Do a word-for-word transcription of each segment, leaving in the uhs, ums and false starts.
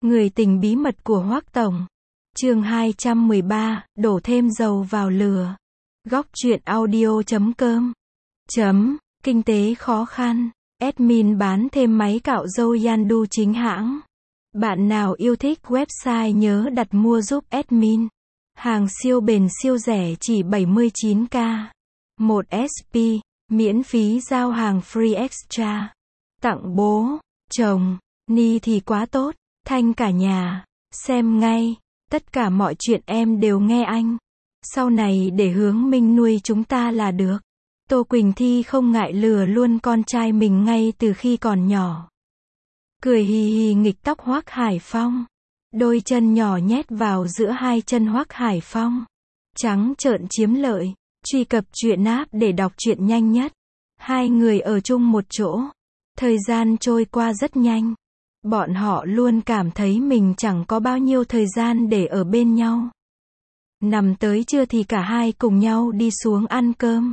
Người tình bí mật của Hoắc Tổng. Chương hai trăm mười ba, đổ thêm dầu vào lửa. Góc truyện audio chấm com. Chấm, kinh tế khó khăn. Admin bán thêm máy cạo râu Yandu chính hãng. Bạn nào yêu thích website nhớ đặt mua giúp admin. Hàng siêu bền siêu rẻ chỉ bảy mươi chín k. một ét pê, miễn phí giao hàng free extra. Tặng bố, chồng, ni thì quá tốt. Thanh cả nhà, xem ngay, tất cả mọi chuyện em đều nghe anh. Sau này để Hướng Minh nuôi chúng ta là được. Tô Quỳnh Thi không ngại lừa luôn con trai mình ngay từ khi còn nhỏ. Cười hì hì nghịch tóc Hoắc Hải Phong. Đôi chân nhỏ nhét vào giữa hai chân Hoắc Hải Phong. Trắng trợn chiếm lợi. Truy cập truyện app để đọc truyện nhanh nhất. Hai người ở chung một chỗ. Thời gian trôi qua rất nhanh. Bọn họ luôn cảm thấy mình chẳng có bao nhiêu thời gian để ở bên nhau. Nằm tới trưa thì cả hai cùng nhau đi xuống ăn cơm.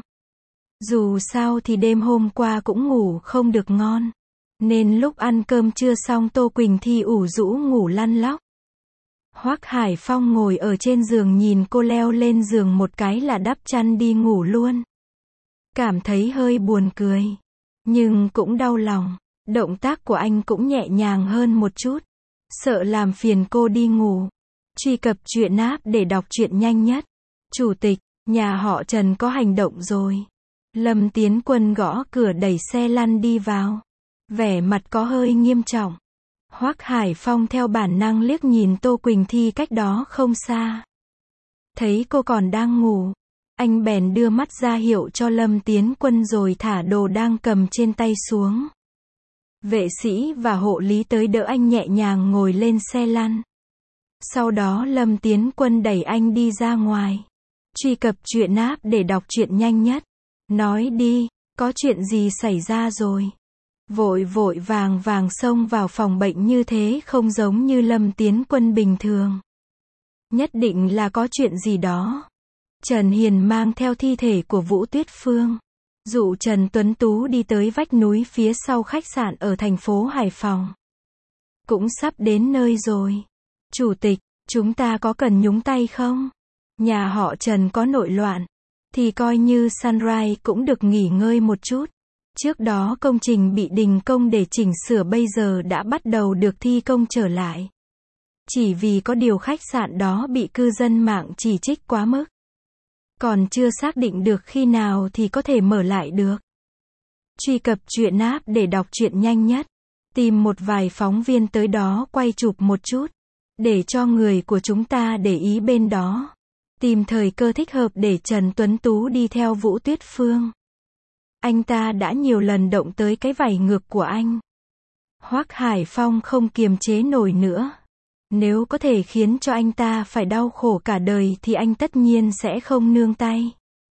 Dù sao thì đêm hôm qua cũng ngủ không được ngon. Nên lúc ăn cơm trưa xong Tô Quỳnh Thi ủ rũ ngủ lăn lóc. Hoắc Hải Phong ngồi ở trên giường nhìn cô leo lên giường một cái là đắp chăn đi ngủ luôn. Cảm thấy hơi buồn cười. Nhưng cũng đau lòng. Động tác của anh cũng nhẹ nhàng hơn một chút. Sợ làm phiền cô đi ngủ. Truy cập truyện app để đọc truyện nhanh nhất. Chủ tịch, nhà họ Trần có hành động rồi. Lâm Tiến Quân gõ cửa đẩy xe lăn đi vào. Vẻ mặt có hơi nghiêm trọng. Hoắc Hải Phong theo bản năng liếc nhìn Tô Quỳnh Thi cách đó không xa. Thấy cô còn đang ngủ. Anh bèn đưa mắt ra hiệu cho Lâm Tiến Quân rồi thả đồ đang cầm trên tay xuống. Vệ sĩ và hộ lý tới đỡ anh nhẹ nhàng ngồi lên xe lăn. Sau đó Lâm Tiến Quân đẩy anh đi ra ngoài. Truy cập truyện app để đọc truyện nhanh nhất. Nói đi, có chuyện gì xảy ra rồi? Vội vội vàng vàng xông vào phòng bệnh như thế không giống như Lâm Tiến Quân bình thường. Nhất định là có chuyện gì đó. Trần Hiền mang theo thi thể của Vũ Tuyết Phương. Dụ Trần Tuấn Tú đi tới vách núi phía sau khách sạn ở thành phố Hải Phòng. Cũng sắp đến nơi rồi. Chủ tịch, chúng ta có cần nhúng tay không? Nhà họ Trần có nội loạn. Thì coi như Sunrise cũng được nghỉ ngơi một chút. Trước đó công trình bị đình công để chỉnh sửa bây giờ đã bắt đầu được thi công trở lại. Chỉ vì có điều khách sạn đó bị cư dân mạng chỉ trích quá mức. Còn chưa xác định được khi nào thì có thể mở lại được. Truy cập truyện app để đọc truyện nhanh nhất. Tìm một vài phóng viên tới đó quay chụp một chút. Để cho người của chúng ta để ý bên đó. Tìm thời cơ thích hợp để Trần Tuấn Tú đi theo Vũ Tuyết Phương. Anh ta đã nhiều lần động tới cái vảy ngược của anh. Hoắc Hải Phong không kiềm chế nổi nữa. Nếu có thể khiến cho anh ta phải đau khổ cả đời thì anh tất nhiên sẽ không nương tay.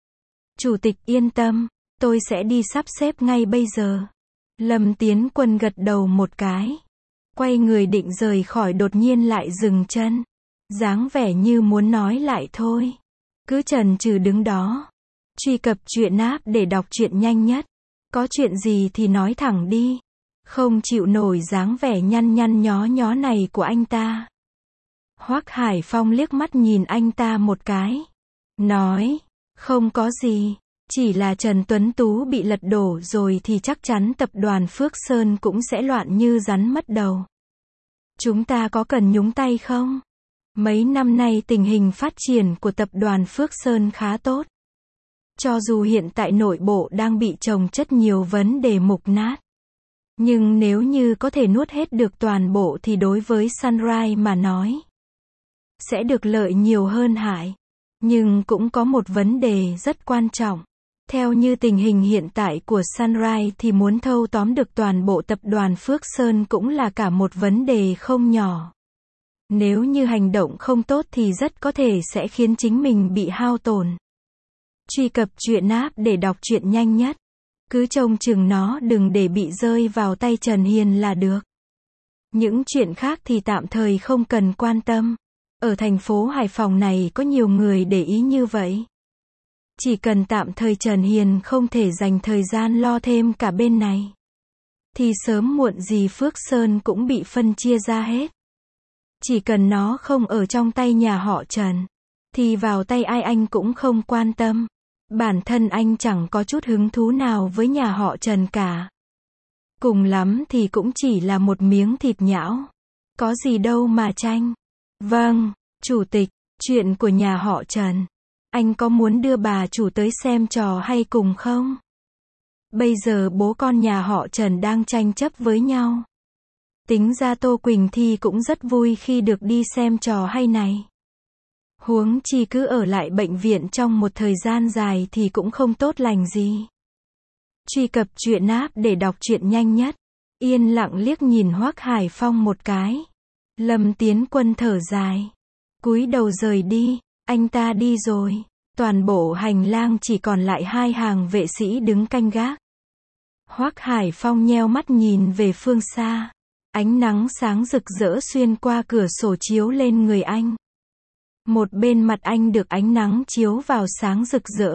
Chủ tịch yên tâm, tôi sẽ đi sắp xếp ngay bây giờ. Lâm Tiến Quân gật đầu một cái. Quay người định rời khỏi đột nhiên lại dừng chân. Dáng vẻ như muốn nói lại thôi. Cứ chần chừ đứng đó. Truy cập truyện app để đọc truyện nhanh nhất. Có chuyện gì thì nói thẳng đi. Không chịu nổi dáng vẻ nhăn nhăn nhó nhó này của anh ta. Hoắc Hải Phong liếc mắt nhìn anh ta một cái. Nói, không có gì. Chỉ là Trần Tuấn Tú bị lật đổ rồi thì chắc chắn tập đoàn Phước Sơn cũng sẽ loạn như rắn mất đầu. Chúng ta có cần nhúng tay không? Mấy năm nay tình hình phát triển của tập đoàn Phước Sơn khá tốt. Cho dù hiện tại nội bộ đang bị chồng chất nhiều vấn đề mục nát. Nhưng nếu như có thể nuốt hết được toàn bộ thì đối với Sunrise mà nói. Sẽ được lợi nhiều hơn hại. Nhưng cũng có một vấn đề rất quan trọng. Theo như tình hình hiện tại của Sunrise thì muốn thâu tóm được toàn bộ tập đoàn Phước Sơn cũng là cả một vấn đề không nhỏ. Nếu như hành động không tốt thì rất có thể sẽ khiến chính mình bị hao tổn. Truy cập truyện app để đọc truyện nhanh nhất. Cứ trông chừng nó đừng để bị rơi vào tay Trần Hiền là được. Những chuyện khác thì tạm thời không cần quan tâm. Ở thành phố Hải Phòng này có nhiều người để ý như vậy. Chỉ cần tạm thời Trần Hiền không thể dành thời gian lo thêm cả bên này. Thì sớm muộn gì Phước Sơn cũng bị phân chia ra hết. Chỉ cần nó không ở trong tay nhà họ Trần, thì vào tay ai anh cũng không quan tâm. Bản thân anh chẳng có chút hứng thú nào với nhà họ Trần cả. Cùng lắm thì cũng chỉ là một miếng thịt nhão. Có gì đâu mà tranh. Vâng, chủ tịch, chuyện của nhà họ Trần. Anh có muốn đưa bà chủ tới xem trò hay cùng không? Bây giờ bố con nhà họ Trần đang tranh chấp với nhau. Tính ra Tô Quỳnh Thi cũng rất vui khi được đi xem trò hay này. Huống chi cứ ở lại bệnh viện trong một thời gian dài thì cũng không tốt lành gì. Truy cập truyện app để đọc truyện nhanh nhất. Yên lặng liếc nhìn Hoắc Hải Phong một cái. Lâm Tiến Quân thở dài. Cúi đầu rời đi. Anh ta đi rồi. Toàn bộ hành lang chỉ còn lại hai hàng vệ sĩ đứng canh gác. Hoắc Hải Phong nheo mắt nhìn về phương xa. Ánh nắng sáng rực rỡ xuyên qua cửa sổ chiếu lên người anh. Một bên mặt anh được ánh nắng chiếu vào sáng rực rỡ.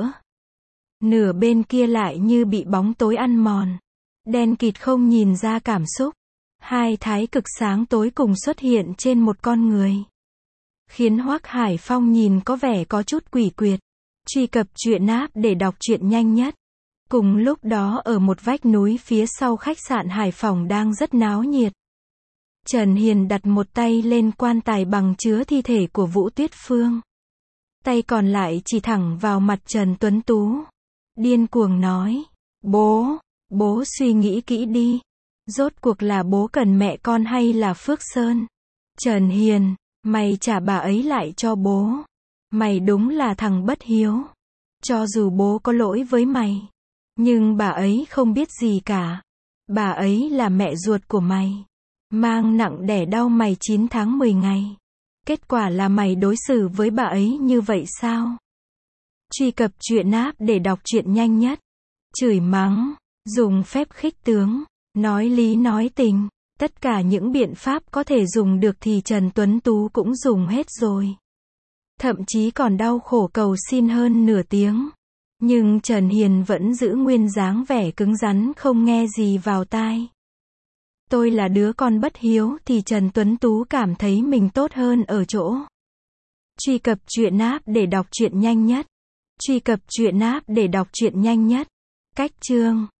Nửa bên kia lại như bị bóng tối ăn mòn. Đen kịt không nhìn ra cảm xúc. Hai thái cực sáng tối cùng xuất hiện trên một con người. Khiến Hoắc Hải Phong nhìn có vẻ có chút quỷ quyệt. Truy cập truyện app để đọc truyện nhanh nhất. Cùng lúc đó ở một vách núi phía sau khách sạn Hải Phòng đang rất náo nhiệt. Trần Hiền đặt một tay lên quan tài bằng chứa thi thể của Vũ Tuyết Phương. Tay còn lại chỉ thẳng vào mặt Trần Tuấn Tú. Điên cuồng nói. Bố, bố suy nghĩ kỹ đi. Rốt cuộc là bố cần mẹ con hay là Phước Sơn? Trần Hiền, mày trả bà ấy lại cho bố. Mày đúng là thằng bất hiếu. Cho dù bố có lỗi với mày, nhưng bà ấy không biết gì cả. Bà ấy là mẹ ruột của mày. Mang nặng đẻ đau mày chín tháng mười ngày. Kết quả là mày đối xử với bà ấy như vậy sao? Truy cập truyện app để đọc truyện nhanh nhất. Chửi mắng, dùng phép khích tướng, nói lý nói tình. Tất cả những biện pháp có thể dùng được thì Trần Tuấn Tú cũng dùng hết rồi. Thậm chí còn đau khổ cầu xin hơn nửa tiếng. Nhưng Trần Hiền vẫn giữ nguyên dáng vẻ cứng rắn không nghe gì vào tai. Tôi là đứa con bất hiếu thì Trần Tuấn Tú cảm thấy mình tốt hơn ở chỗ. Truy cập truyện app để đọc truyện nhanh nhất. Truy cập truyện app để đọc truyện nhanh nhất. Cách chương